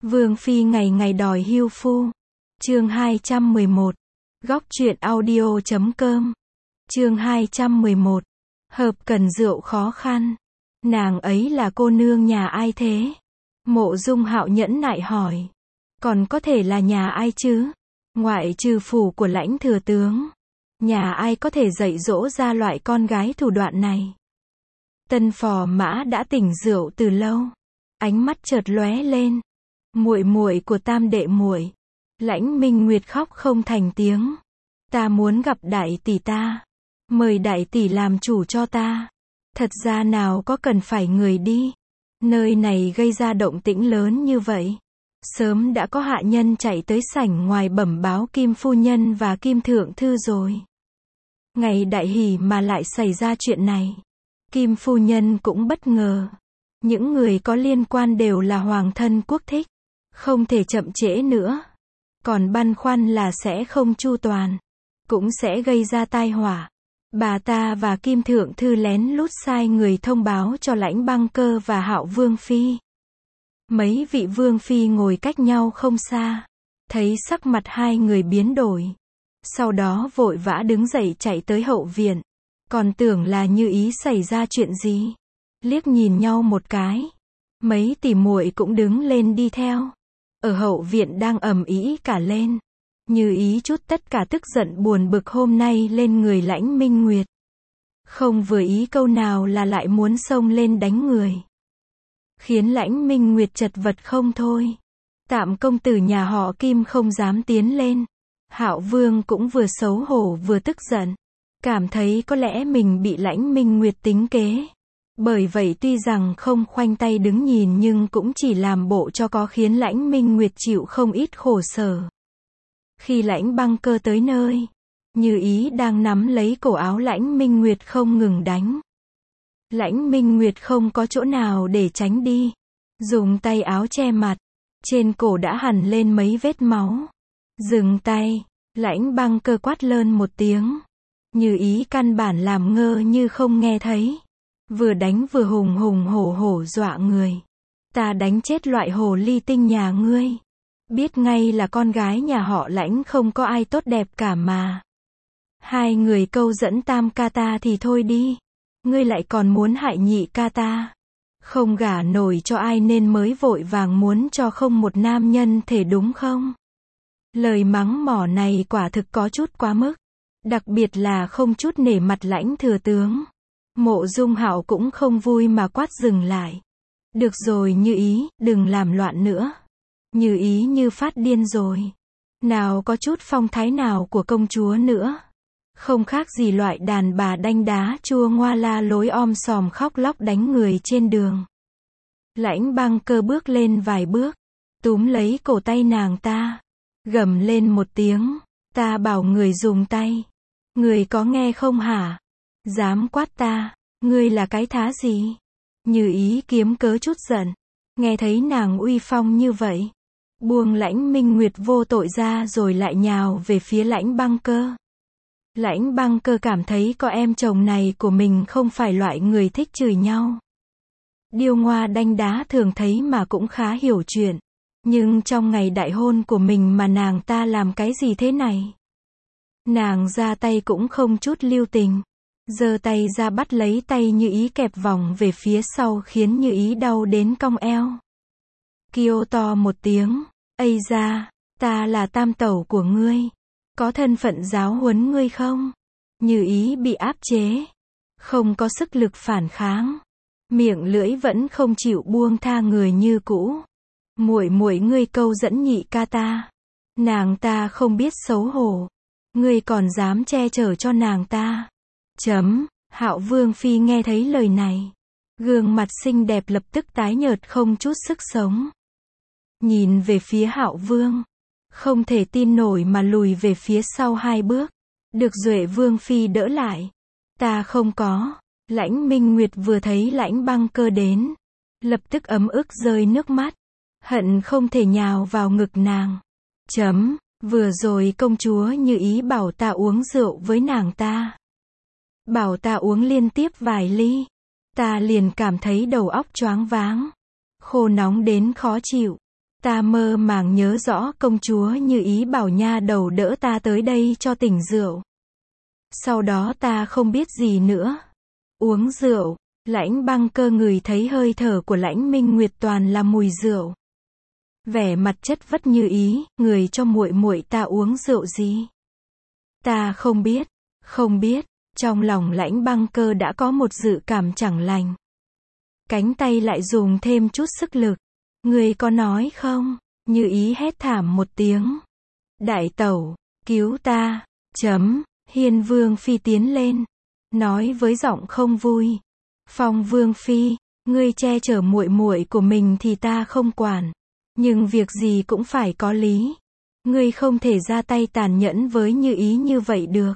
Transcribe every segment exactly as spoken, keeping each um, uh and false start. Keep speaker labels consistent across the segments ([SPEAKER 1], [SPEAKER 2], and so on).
[SPEAKER 1] Vương phi ngày ngày đòi hưu phu. Chương hai trăm mười một. Góc truyện audio chấm com. Chương hai trăm mười một. Hợp cần rượu khó khăn. Nàng ấy là cô nương nhà ai thế? Mộ Dung Hạo nhẫn nại hỏi. Còn có thể là nhà ai chứ? Ngoại trừ phủ của lãnh thừa tướng. Nhà ai có thể dạy dỗ ra loại con gái thủ đoạn này? Tân phò mã đã tỉnh rượu từ lâu. Ánh mắt chợt lóe lên. Muội muội của tam đệ muội. Lãnh Minh Nguyệt khóc không thành tiếng. Ta muốn gặp đại tỷ ta. Mời đại tỷ làm chủ cho ta. Thật ra nào có cần phải người đi. Nơi này gây ra động tĩnh lớn như vậy. Sớm đã có hạ nhân chạy tới sảnh ngoài bẩm báo Kim phu nhân và Kim thượng thư rồi. Ngày đại hỷ mà lại xảy ra chuyện này. Kim phu nhân cũng bất ngờ. Những người có liên quan đều là hoàng thân quốc thích. Không thể chậm trễ nữa. Còn băn khoăn là sẽ không chu toàn. Cũng sẽ gây ra tai họa. Bà ta và Kim thượng thư lén lút sai người thông báo cho Lãnh Băng Cơ và Hạo Vương phi. Mấy vị vương phi ngồi cách nhau không xa. Thấy sắc mặt hai người biến đổi. Sau đó vội vã đứng dậy chạy tới hậu viện. Còn tưởng là Như Ý xảy ra chuyện gì. Liếc nhìn nhau một cái. Mấy tỷ muội cũng đứng lên đi theo. Ở hậu viện đang ầm ĩ cả lên. Như Ý chút tất cả tức giận buồn bực hôm nay lên người Lãnh Minh Nguyệt. Không vừa ý câu nào là lại muốn xông lên đánh người. Khiến Lãnh Minh Nguyệt chật vật không thôi. Tạm công tử nhà họ Kim không dám tiến lên. Hạo Vương cũng vừa xấu hổ vừa tức giận. Cảm thấy có lẽ mình bị Lãnh Minh Nguyệt tính kế. Bởi vậy tuy rằng không khoanh tay đứng nhìn nhưng cũng chỉ làm bộ cho có, khiến Lãnh Minh Nguyệt chịu không ít khổ sở. Khi Lãnh Băng Cơ tới nơi, Như Ý đang nắm lấy cổ áo Lãnh Minh Nguyệt không ngừng đánh. Lãnh Minh Nguyệt không có chỗ nào để tránh đi. Dùng tay áo che mặt. Trên cổ đã hằn lên mấy vết máu. Dừng tay. Lãnh Băng Cơ quát lớn một tiếng. Như Ý căn bản làm ngơ như không nghe thấy. Vừa đánh vừa hùng hùng hổ hổ dọa người. Ta đánh chết loại hồ ly tinh nhà ngươi. Biết ngay là con gái nhà họ Lãnh không có ai tốt đẹp cả mà. Hai người câu dẫn tam ca ta thì thôi đi. Ngươi lại còn muốn hại nhị ca ta. Không gả nổi cho ai nên mới vội vàng muốn cho không một nam nhân thể đúng không? Lời mắng mỏ này quả thực có chút quá mức. Đặc biệt là không chút nể mặt Lãnh thừa tướng. Mộ Dung Hạo cũng không vui mà quát dừng lại. Được rồi Như Ý, đừng làm loạn nữa. Như Ý như phát điên rồi. Nào có chút phong thái nào của công chúa nữa. Không khác gì loại đàn bà đanh đá chua ngoa la lối om sòm khóc lóc đánh người trên đường. Lãnh Băng Cơ bước lên vài bước. Túm lấy cổ tay nàng ta. Gầm lên một tiếng. Ta bảo người dùng tay. Người có nghe không hả? Dám quát ta. Ngươi là cái thá gì? Như Ý kiếm cớ chút giận. Nghe thấy nàng uy phong như vậy. Buông Lãnh Minh Nguyệt vô tội ra rồi lại nhào về phía Lãnh Băng Cơ. Lãnh Băng Cơ cảm thấy có em chồng này của mình không phải loại người thích chửi nhau. Điêu ngoa đanh đá thường thấy mà cũng khá hiểu chuyện. Nhưng trong ngày đại hôn của mình mà nàng ta làm cái gì thế này? Nàng ra tay cũng không chút lưu tình. Giơ tay ra bắt lấy tay Như Ý kẹp vòng về phía sau khiến Như Ý đau đến cong eo. Kêu to một tiếng. Ây da, ta là tam tẩu của ngươi. Có thân phận giáo huấn ngươi không? Như Ý bị áp chế. Không có sức lực phản kháng. Miệng lưỡi vẫn không chịu buông tha người như cũ. Muội muội ngươi câu dẫn nhị ca ta. Nàng ta không biết xấu hổ. Ngươi còn dám che chở cho nàng ta. Chấm, Hạo Vương phi nghe thấy lời này. Gương mặt xinh đẹp lập tức tái nhợt không chút sức sống. Nhìn về phía Hạo Vương. Không thể tin nổi mà lùi về phía sau hai bước. Được Duệ Vương phi đỡ lại. Ta không có. Lãnh Minh Nguyệt vừa thấy Lãnh Băng Cơ đến. Lập tức ấm ức rơi nước mắt. Hận không thể nhào vào ngực nàng. Chấm, vừa rồi công chúa Như Ý bảo ta uống rượu với nàng ta. Bảo ta uống liên tiếp vài ly. Ta liền cảm thấy đầu óc choáng váng. Khô nóng đến khó chịu. Ta mơ màng nhớ rõ công chúa Như Ý bảo nha đầu đỡ ta tới đây cho tỉnh rượu. Sau đó ta không biết gì nữa. Uống rượu, Lãnh Băng Cơ ngửi thấy hơi thở của Lãnh Minh Nguyệt toàn là mùi rượu. Vẻ mặt chất vất Như Ý, người cho muội muội ta uống rượu gì? Ta không biết, không biết, trong lòng Lãnh Băng Cơ đã có một dự cảm chẳng lành. Cánh tay lại dùng thêm chút sức lực. Người có nói không? Như Ý hét thảm một tiếng. Đại tẩu, cứu ta, chấm, Hiên Vương Phi tiến lên. Nói với giọng không vui. Phong Vương Phi, ngươi che chở muội muội của mình thì ta không quản. Nhưng việc gì cũng phải có lý. Ngươi không thể ra tay tàn nhẫn với Như Ý như vậy được.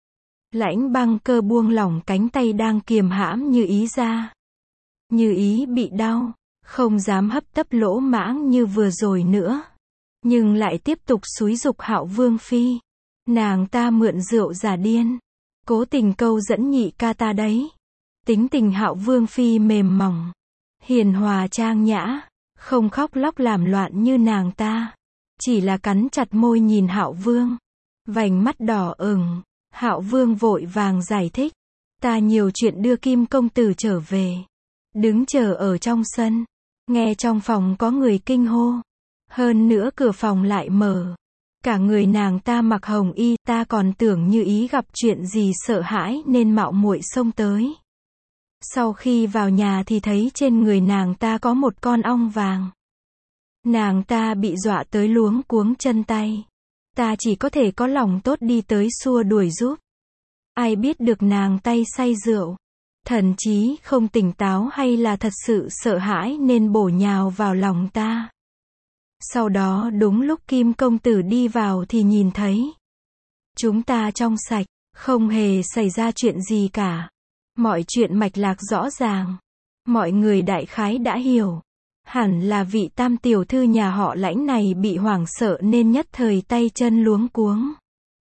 [SPEAKER 1] Lãnh Băng Cơ buông lỏng cánh tay đang kiềm hãm Như Ý ra. Như Ý bị đau, không dám hấp tấp lỗ mãng như vừa rồi nữa. Nhưng lại tiếp tục xúi giục Hạo Vương Phi. Nàng ta mượn rượu giả điên. Cố tình câu dẫn nhị ca ta đấy. Tính tình Hạo Vương Phi mềm mỏng. Hiền hòa trang nhã. Không khóc lóc làm loạn như nàng ta. Chỉ là cắn chặt môi nhìn Hạo Vương. Vành mắt đỏ ửng. Hạo Vương vội vàng giải thích. Ta nhiều chuyện đưa Kim công tử trở về. Đứng chờ ở trong sân. Nghe trong phòng có người kinh hô. Hơn nữa cửa phòng lại mở. Cả người nàng ta mặc hồng y, ta còn tưởng Như Ý gặp chuyện gì sợ hãi nên mạo muội xông tới. Sau khi vào nhà thì thấy trên người nàng ta có một con ong vàng. Nàng ta bị dọa tới luống cuống chân tay. Ta chỉ có thể có lòng tốt đi tới xua đuổi giúp. Ai biết được nàng tay say rượu. Thần trí không tỉnh táo hay là thật sự sợ hãi nên bổ nhào vào lòng ta. Sau đó đúng lúc Kim công tử đi vào thì nhìn thấy. Chúng ta trong sạch, không hề xảy ra chuyện gì cả. Mọi chuyện mạch lạc rõ ràng. Mọi người đại khái đã hiểu. Hẳn là vị tam tiểu thư nhà họ Lãnh này bị hoảng sợ nên nhất thời tay chân luống cuống.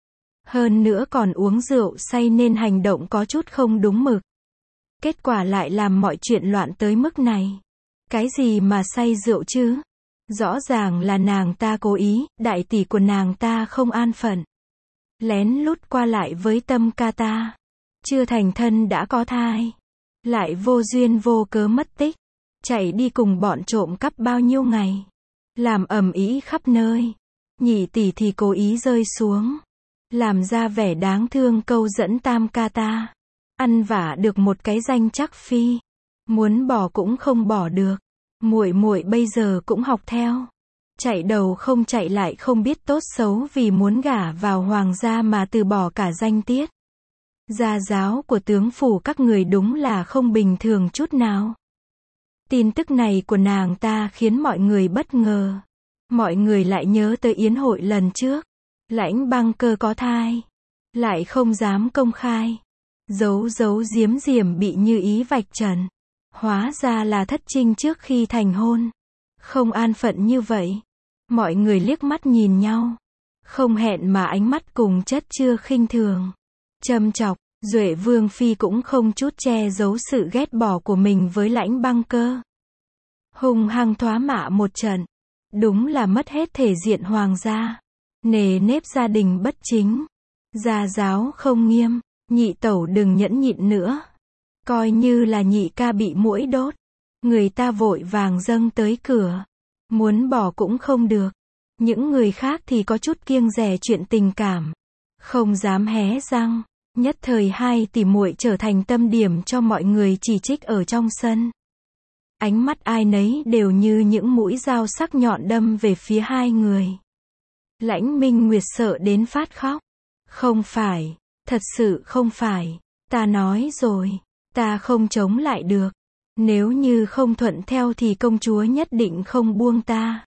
[SPEAKER 1] Hơn nữa còn uống rượu say nên hành động có chút không đúng mực. Kết quả lại làm mọi chuyện loạn tới mức này. Cái gì mà say rượu chứ? Rõ ràng là nàng ta cố ý, đại tỷ của nàng ta không an phận. Lén lút qua lại với Tâm ca ta. Chưa thành thân đã có thai. Lại vô duyên vô cớ mất tích. Chạy đi cùng bọn trộm cắp bao nhiêu ngày. Làm ầm ĩ khắp nơi. Nhị tỷ thì cố ý rơi xuống. Làm ra vẻ đáng thương câu dẫn Tam ca ta. Ăn vả được một cái danh chắc phi. Muốn bỏ cũng không bỏ được. Muội muội bây giờ cũng học theo. Chạy đầu không chạy lại không biết tốt xấu vì muốn gả vào hoàng gia mà từ bỏ cả danh tiết. Gia giáo của tướng phủ các người đúng là không bình thường chút nào. Tin tức này của nàng ta khiến mọi người bất ngờ. Mọi người lại nhớ tới yến hội lần trước. Lãnh Băng Cơ có thai. Lại không dám công khai. Giấu giấu giếm giềm bị Như Ý vạch trần. Hóa ra là thất trinh trước khi thành hôn. Không an phận như vậy. Mọi người liếc mắt nhìn nhau. Không hẹn mà ánh mắt cùng chất chứa khinh thường. Châm chọc, Duệ Vương Phi cũng không chút che giấu sự ghét bỏ của mình với Lãnh Băng Cơ. Hung hăng thoá mạ một trận. Đúng là mất hết thể diện hoàng gia. Nề nếp gia đình bất chính. Gia giáo không nghiêm. Nhị tẩu đừng nhẫn nhịn nữa. Coi như là nhị ca bị muỗi đốt. Người ta vội vàng dâng tới cửa. Muốn bỏ cũng không được. Những người khác thì có chút kiêng dè chuyện tình cảm. Không dám hé răng. Nhất thời hai tỷ muội trở thành tâm điểm cho mọi người chỉ trích ở trong sân. Ánh mắt ai nấy đều như những mũi dao sắc nhọn đâm về phía hai người. Lãnh Minh Nguyệt sợ đến phát khóc. Không phải, thật sự không phải. Ta nói rồi, ta không chống lại được. Nếu như không thuận theo thì công chúa nhất định không buông ta.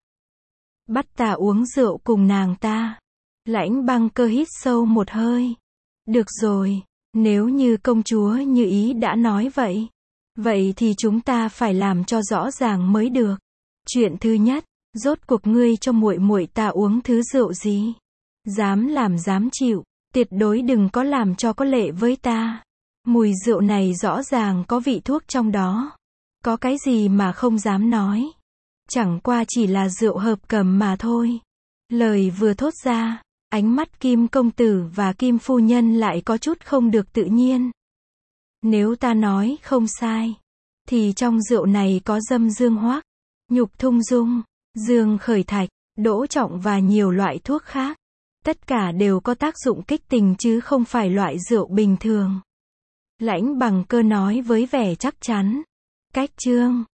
[SPEAKER 1] Bắt ta uống rượu cùng nàng ta. Lãnh Băng Cơ hít sâu một hơi. Được rồi, nếu như công chúa Như Ý đã nói vậy. Vậy thì chúng ta phải làm cho rõ ràng mới được. Chuyện thứ nhất, rốt cuộc ngươi cho muội muội ta uống thứ rượu gì? Dám làm dám chịu, tuyệt đối đừng có làm cho có lệ với ta. Mùi rượu này rõ ràng có vị thuốc trong đó. Có cái gì mà không dám nói? Chẳng qua chỉ là rượu hợp cầm mà thôi. Lời vừa thốt ra, ánh mắt Kim công tử và Kim phu nhân lại có chút không được tự nhiên. Nếu ta nói không sai, thì trong rượu này có dâm dương hoác, nhục thung dung, dương khởi thạch, đỗ trọng và nhiều loại thuốc khác. Tất cả đều có tác dụng kích tình chứ không phải loại rượu bình thường. Lãnh Bằng Cơ nói với vẻ chắc chắn. Cách chương